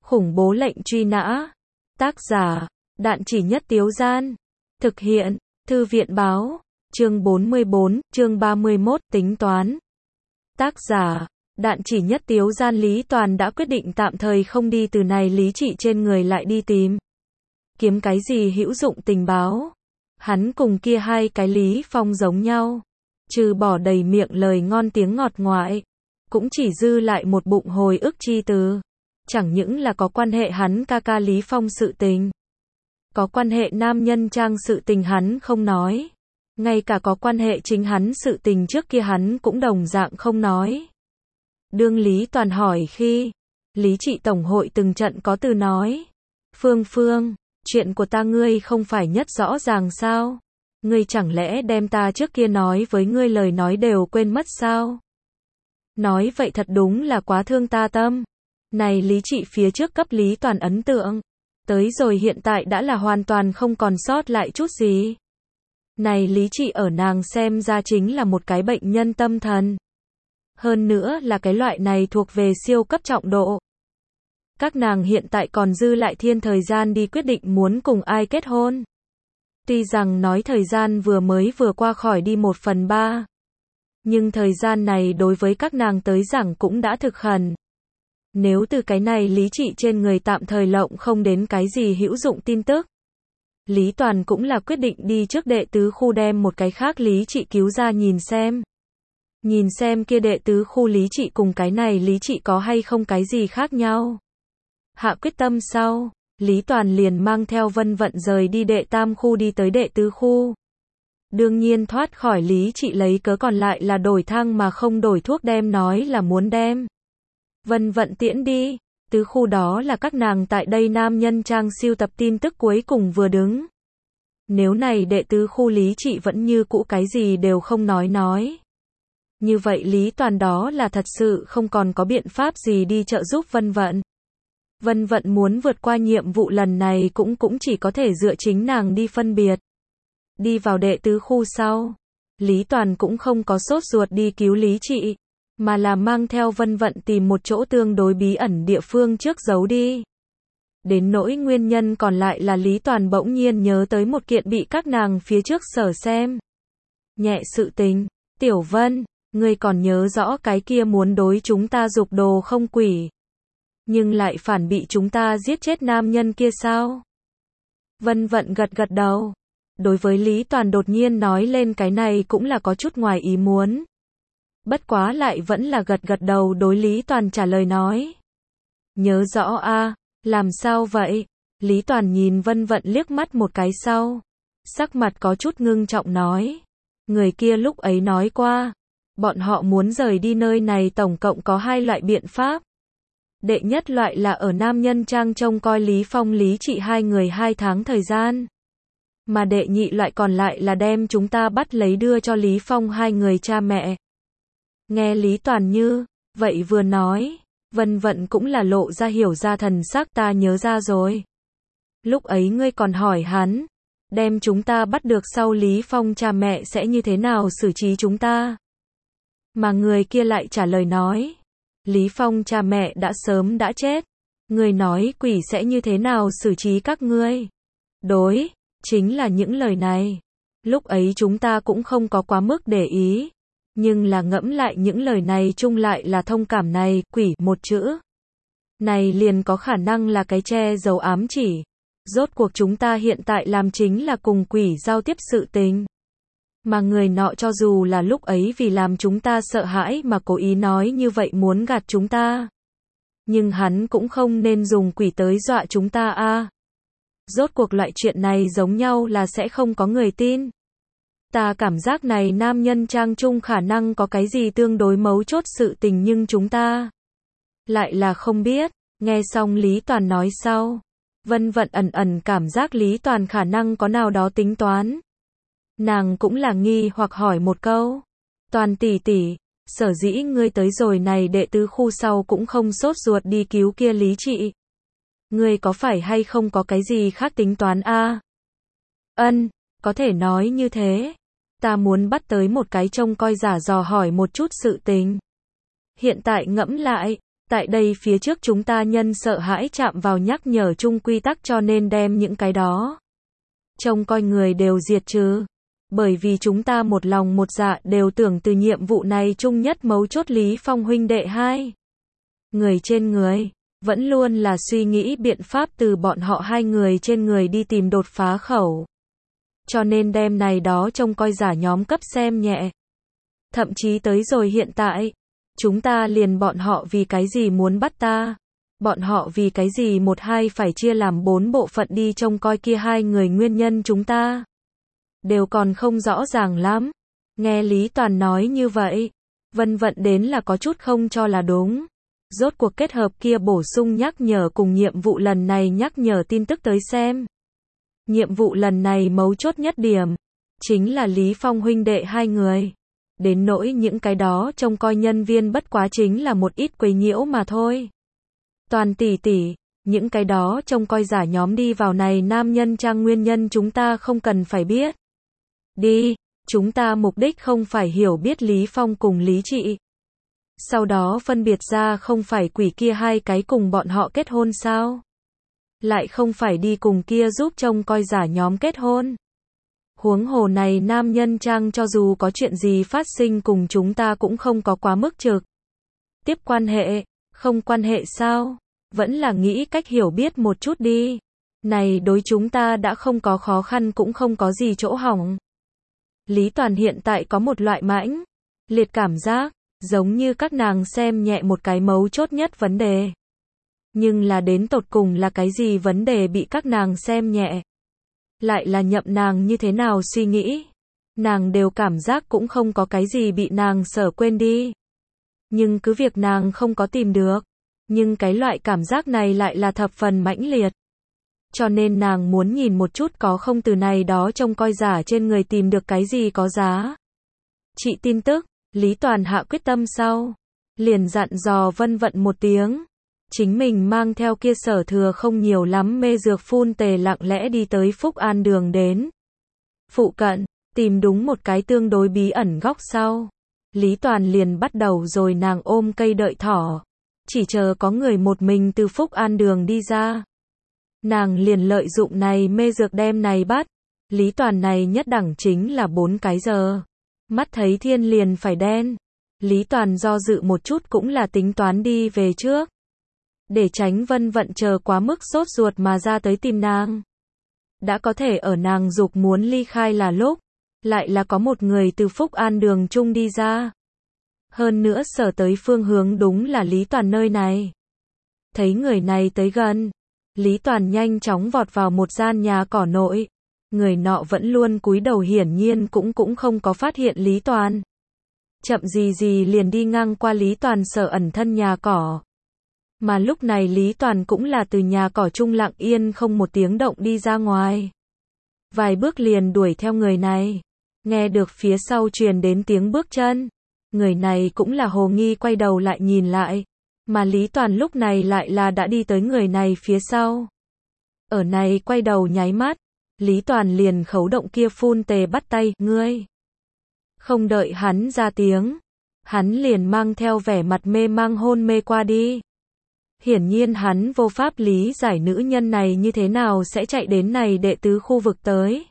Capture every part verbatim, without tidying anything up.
Khủng bố lệnh truy nã. Tác giả, Đạn Chỉ Nhất Tiếu Gian. Thực hiện, Thư viện báo. Chương bốn mươi bốn, chương ba mươi mốt, tính toán. Tác giả, Đạn Chỉ Nhất Tiếu Gian. Lý Toàn đã quyết định tạm thời không đi từ này lý trị trên người lại đi tìm. Kiếm cái gì hữu dụng tình báo. Hắn cùng kia hai cái Lý Phong giống nhau. Trừ bỏ đầy miệng lời ngon tiếng ngọt ngoại. Cũng chỉ dư lại một bụng hồi ức chi từ. Chẳng những là có quan hệ hắn ca ca Lý Phong sự tình. Có quan hệ nam nhân trang sự tình hắn không nói. Ngay cả có quan hệ chính hắn sự tình trước kia hắn cũng đồng dạng không nói. Đương Lý Toàn hỏi khi, Lý trị tổng hội từng trận có từ nói. Phương Phương, chuyện của ta ngươi không phải nhất rõ ràng sao? Ngươi chẳng lẽ đem ta trước kia nói với ngươi lời nói đều quên mất sao? Nói vậy thật đúng là quá thương ta tâm. Này Lý trị phía trước cấp Lý Toàn ấn tượng. Tới rồi hiện tại đã là hoàn toàn không còn sót lại chút gì. Này Lý trị ở nàng xem ra chính là một cái bệnh nhân tâm thần. Hơn nữa là cái loại này thuộc về siêu cấp trọng độ. Các nàng hiện tại còn dư lại thiên thời gian đi quyết định muốn cùng ai kết hôn. Tuy rằng nói thời gian vừa mới vừa qua khỏi đi một phần ba. Nhưng thời gian này đối với các nàng tới giảng cũng đã thực khẩn. Nếu từ cái này Lý trị trên người tạm thời lộng không đến cái gì hữu dụng tin tức. Lý Toàn cũng là quyết định đi trước đệ tứ khu đem một cái khác Lý trị cứu ra nhìn xem. Nhìn xem kia đệ tứ khu Lý trị cùng cái này Lý trị có hay không cái gì khác nhau. Hạ quyết tâm sau, Lý Toàn liền mang theo Vân Vận rời đi đệ tam khu đi tới đệ tứ khu. Đương nhiên thoát khỏi Lý trị lấy cớ còn lại là đổi thang mà không đổi thuốc đem nói là muốn đem. Vân Vận tiễn đi, tứ khu đó là các nàng tại đây nam nhân trang siêu tập tin tức cuối cùng vừa đứng. Nếu này đệ tứ khu Lý trị vẫn như cũ cái gì đều không nói nói. Như vậy Lý Toàn đó là thật sự không còn có biện pháp gì đi trợ giúp Vân Vận. Vân Vận muốn vượt qua nhiệm vụ lần này cũng cũng chỉ có thể dựa chính nàng đi phân biệt. Đi vào đệ tứ khu sau, Lý Toàn cũng không có sốt ruột đi cứu Lý trị, mà là mang theo Vân Vận tìm một chỗ tương đối bí ẩn địa phương trước giấu đi. Đến nỗi nguyên nhân còn lại là Lý Toàn bỗng nhiên nhớ tới một kiện bị các nàng phía trước sở xem. Nhẹ sự tình, Tiểu Vân, ngươi còn nhớ rõ cái kia muốn đối chúng ta dục đồ không quỷ. Nhưng lại phản bị chúng ta giết chết nam nhân kia sao? Vân Vận gật gật đầu. Đối với Lý Toàn đột nhiên nói lên cái này cũng là có chút ngoài ý muốn. Bất quá lại vẫn là gật gật đầu đối Lý Toàn trả lời nói. Nhớ rõ a, làm sao vậy? Lý Toàn nhìn Vân Vận liếc mắt một cái sau. Sắc mặt có chút ngưng trọng nói. Người kia lúc ấy nói qua. Bọn họ muốn rời đi nơi này tổng cộng có hai loại biện pháp. Đệ nhất loại là ở nam nhân trang trông coi Lý Phong Lý trị hai người hai tháng thời gian. Mà đệ nhị loại còn lại là đem chúng ta bắt lấy đưa cho Lý Phong hai người cha mẹ. Nghe Lý Toàn như vậy vừa nói, Vân Vận cũng là lộ ra hiểu ra thần sắc. Ta nhớ ra rồi. Lúc ấy ngươi còn hỏi hắn, đem chúng ta bắt được sau Lý Phong cha mẹ sẽ như thế nào xử trí chúng ta. Mà người kia lại trả lời nói, Lý Phong cha mẹ đã sớm đã chết. Ngươi nói quỷ sẽ như thế nào xử trí các ngươi. Đối, chính là những lời này. Lúc ấy chúng ta cũng không có quá mức để ý. Nhưng là ngẫm lại những lời này chung lại là thông cảm này, quỷ một chữ. Này liền có khả năng là cái che giấu ám chỉ. Rốt cuộc chúng ta hiện tại làm chính là cùng quỷ giao tiếp sự tình. Mà người nọ cho dù là lúc ấy vì làm chúng ta sợ hãi mà cố ý nói như vậy muốn gạt chúng ta. Nhưng hắn cũng không nên dùng quỷ tới dọa chúng ta a. Rốt cuộc loại chuyện này giống nhau là sẽ không có người tin. Ta cảm giác này nam nhân trang trung khả năng có cái gì tương đối mấu chốt sự tình nhưng chúng ta lại là không biết. Nghe xong Lý Toàn nói sau, Vân Vận ẩn ẩn cảm giác Lý Toàn khả năng có nào đó tính toán. Nàng cũng là nghi hoặc hỏi một câu. Toàn tỷ tỷ, sở dĩ ngươi tới rồi này đệ tứ khu sau cũng không sốt ruột đi cứu kia Lý trị. Ngươi có phải hay không có cái gì khác tính toán a? Ân, có thể nói như thế. Ta muốn bắt tới một cái trông coi giả dò hỏi một chút sự tình. Hiện tại ngẫm lại, Tại đây phía trước chúng ta nhân sợ hãi chạm vào nhắc nhở chung quy tắc cho nên đem những cái đó trông coi người đều diệt trừ. Bởi vì chúng ta một lòng một dạ đều tưởng từ nhiệm vụ này chung nhất mấu chốt Lý Phong huynh đệ hai người trên người, vẫn luôn là suy nghĩ biện pháp từ bọn họ hai người trên người đi tìm đột phá khẩu. Cho nên đem này đó trông coi giả nhóm cấp xem nhẹ. Thậm chí tới rồi hiện tại, chúng ta liền bọn họ vì cái gì muốn bắt ta, bọn họ vì cái gì một hai phải chia làm bốn bộ phận đi trông coi kia hai người nguyên nhân chúng ta đều còn không rõ ràng lắm. Nghe Lý Toàn nói như vậy, Vân Vận đến là có chút không cho là đúng. Rốt cuộc kết hợp kia bổ sung nhắc nhở cùng nhiệm vụ lần này nhắc nhở tin tức tới xem. Nhiệm vụ lần này mấu chốt nhất điểm, chính là Lý Phong huynh đệ hai người. Đến nỗi những cái đó trông coi nhân viên bất quá chính là một ít quấy nhiễu mà thôi. Toàn tỷ tỷ, những cái đó trông coi giả nhóm đi vào này nam nhân trang nguyên nhân chúng ta không cần phải biết. Đi, chúng ta mục đích không phải hiểu biết Lý Phong cùng Lý Trị. Sau đó phân biệt ra không phải quỷ kia hai cái cùng bọn họ kết hôn sao? Lại không phải đi cùng kia giúp trông coi giả nhóm kết hôn. Huống hồ này nam nhân trang cho dù có chuyện gì phát sinh cùng chúng ta cũng không có quá mức trực tiếp quan hệ, không quan hệ sao? Vẫn là nghĩ cách hiểu biết một chút đi. Này đối chúng ta đã không có khó khăn cũng không có gì chỗ hỏng. Lý Toàn hiện tại có một loại mãnh liệt cảm giác, giống như các nàng xem nhẹ một cái mấu chốt nhất vấn đề. Nhưng là đến tột cùng là cái gì vấn đề bị các nàng xem nhẹ? Lại là nhậm nàng như thế nào suy nghĩ? Nàng đều cảm giác cũng không có cái gì bị nàng sở quên đi. Nhưng cứ việc nàng không có tìm được. Nhưng cái loại cảm giác này lại là thập phần mãnh liệt. Cho nên nàng muốn nhìn một chút có không từ này đó trông coi giả trên người tìm được cái gì có giá. Chị tin tức, Lý Toàn hạ quyết tâm sau. Liền dặn dò Vân Vận một tiếng. Chính mình mang theo kia sở thừa không nhiều lắm mê dược phun tề lặng lẽ đi tới Phúc An đường đến. Phụ cận, tìm đúng một cái tương đối bí ẩn góc sau. Lý Toàn liền bắt đầu rồi nàng ôm cây đợi thỏ. Chỉ chờ có người một mình từ Phúc An đường đi ra. Nàng liền lợi dụng này mê dược đem này bắt. Lý Toàn này nhất đẳng chính là bốn cái giờ. Mắt thấy thiên liền phải đen. Lý Toàn do dự một chút cũng là tính toán đi về trước. Để tránh Vân Vận chờ quá mức sốt ruột mà ra tới tìm nàng. Đã có thể ở nàng dục muốn ly khai là lúc. Lại là có một người từ Phúc An đường chung đi ra. Hơn nữa sở tới phương hướng đúng là Lý Toàn nơi này. Thấy người này tới gần. Lý Toàn nhanh chóng vọt vào một gian nhà cỏ nội. Người nọ vẫn luôn cúi đầu hiển nhiên cũng cũng không có phát hiện Lý Toàn. Chậm gì gì liền đi ngang qua Lý Toàn sở ẩn thân nhà cỏ. Mà lúc này Lý Toàn cũng là từ nhà cỏ chung lặng yên không một tiếng động đi ra ngoài. Vài bước liền đuổi theo người này. Nghe được phía sau truyền đến tiếng bước chân. Người này cũng là hồ nghi quay đầu lại nhìn lại. Mà Lý Toàn lúc này lại là đã đi tới người này phía sau. Ở này quay đầu nháy mắt. Lý Toàn liền khấu động kia phun tề bắt tay, ngươi. Không đợi hắn ra tiếng. Hắn liền mang theo vẻ mặt mê mang hôn mê qua đi. Hiển nhiên hắn vô pháp lý giải nữ nhân này như thế nào sẽ chạy đến này đệ tứ khu vực tới.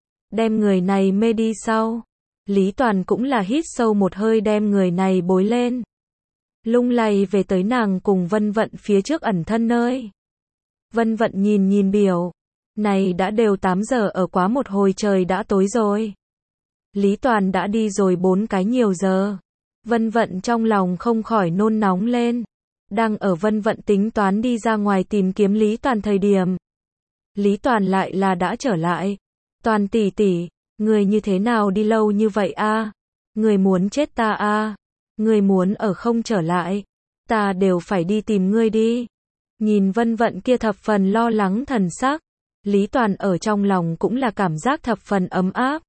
Đem người này mê đi sau. Lý Toàn cũng là hít sâu một hơi đem người này bối lên. Lung lay về tới nàng cùng Vân Vận phía trước ẩn thân nơi. Vân Vận nhìn nhìn biểu. Này đã đều tám giờ ở quá một hồi trời đã tối rồi. Lý Toàn đã đi rồi bốn cái nhiều giờ. Vân Vận trong lòng không khỏi nôn nóng lên. Đang ở Vân Vận tính toán đi ra ngoài tìm kiếm Lý Toàn thời điểm. Lý Toàn lại là đã trở lại. Toàn tỷ tỷ, người như thế nào đi lâu như vậy a? Người muốn chết ta a? Người muốn ở không trở lại. Ta đều phải đi tìm ngươi đi. Nhìn Vân Vận kia thập phần lo lắng thần sắc. Lý Toàn ở trong lòng cũng là cảm giác thập phần ấm áp.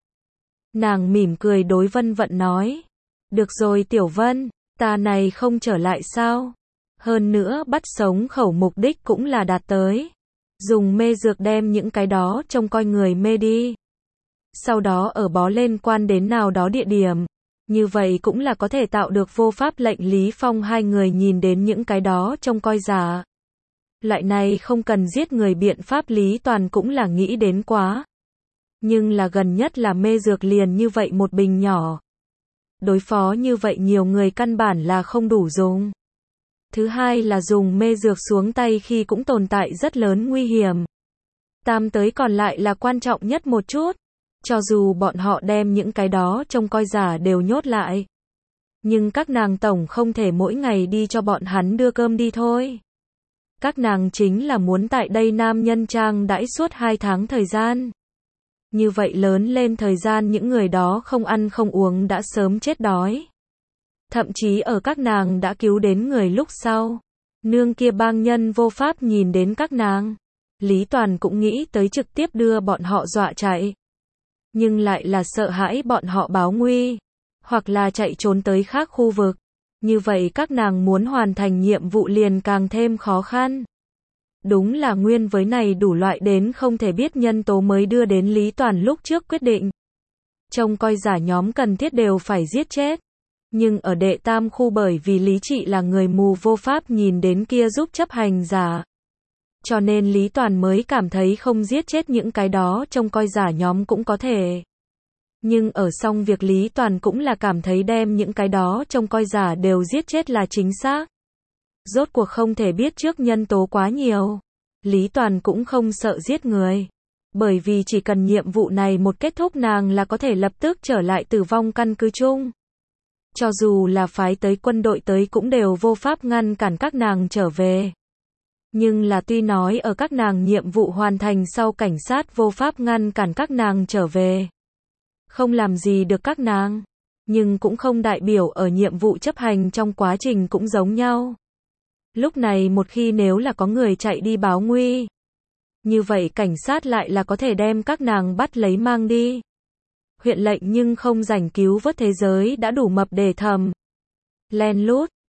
Nàng mỉm cười đối Vân Vận nói. Được rồi Tiểu Vân, ta này không trở lại sao? Hơn nữa bắt sống khẩu mục đích cũng là đạt tới. Dùng mê dược đem những cái đó trông coi người mê đi. Sau đó ở bó lên quan đến nào đó địa điểm. Như vậy cũng là có thể tạo được vô pháp lệnh Lý Phong hai người nhìn đến những cái đó trông coi giả. Loại này không cần giết người biện pháp Lý Toàn cũng là nghĩ đến quá. Nhưng là gần nhất là mê dược liền như vậy một bình nhỏ. Đối phó như vậy nhiều người căn bản là không đủ dùng. Thứ hai là dùng mê dược xuống tay khi cũng tồn tại rất lớn nguy hiểm. Tam tới còn lại là quan trọng nhất một chút. Cho dù bọn họ đem những cái đó trông coi giả đều nhốt lại. Nhưng các nàng tổng không thể mỗi ngày đi cho bọn hắn đưa cơm đi thôi. Các nàng chính là muốn tại đây nam nhân trang đãi suốt hai tháng thời gian. Như vậy lớn lên thời gian những người đó không ăn không uống đã sớm chết đói. Thậm chí ở các nàng đã cứu đến người lúc sau. Nương kia bang nhân vô pháp nhìn đến các nàng. Lý Toàn cũng nghĩ tới trực tiếp đưa bọn họ dọa chạy. Nhưng lại là sợ hãi bọn họ báo nguy. Hoặc là chạy trốn tới khác khu vực. Như vậy các nàng muốn hoàn thành nhiệm vụ liền càng thêm khó khăn. Đúng là nguyên với này đủ loại đến không thể biết nhân tố mới đưa đến Lý Toàn lúc trước quyết định. Trông coi giả nhóm cần thiết đều phải giết chết. Nhưng ở đệ tam khu bởi vì Lý Trị là người mù vô pháp nhìn đến kia giúp chấp hành giả. Cho nên Lý Toàn mới cảm thấy không giết chết những cái đó trông coi giả nhóm cũng có thể. Nhưng ở xong việc Lý Toàn cũng là cảm thấy đem những cái đó trông coi giả đều giết chết là chính xác. Rốt cuộc không thể biết trước nhân tố quá nhiều. Lý Toàn cũng không sợ giết người. Bởi vì chỉ cần nhiệm vụ này một kết thúc nàng là có thể lập tức trở lại tử vong căn cứ chung. Cho dù là phái tới quân đội tới cũng đều vô pháp ngăn cản các nàng trở về. Nhưng là tuy nói ở các nàng nhiệm vụ hoàn thành sau cảnh sát vô pháp ngăn cản các nàng trở về. Không làm gì được các nàng. Nhưng cũng không đại biểu ở nhiệm vụ chấp hành trong quá trình cũng giống nhau. Lúc này một khi nếu là có người chạy đi báo nguy. Như vậy cảnh sát lại là có thể đem các nàng bắt lấy mang đi. Huyện lệnh nhưng không rảnh cứu vớt thế giới đã đủ mập để thầm. Len lút.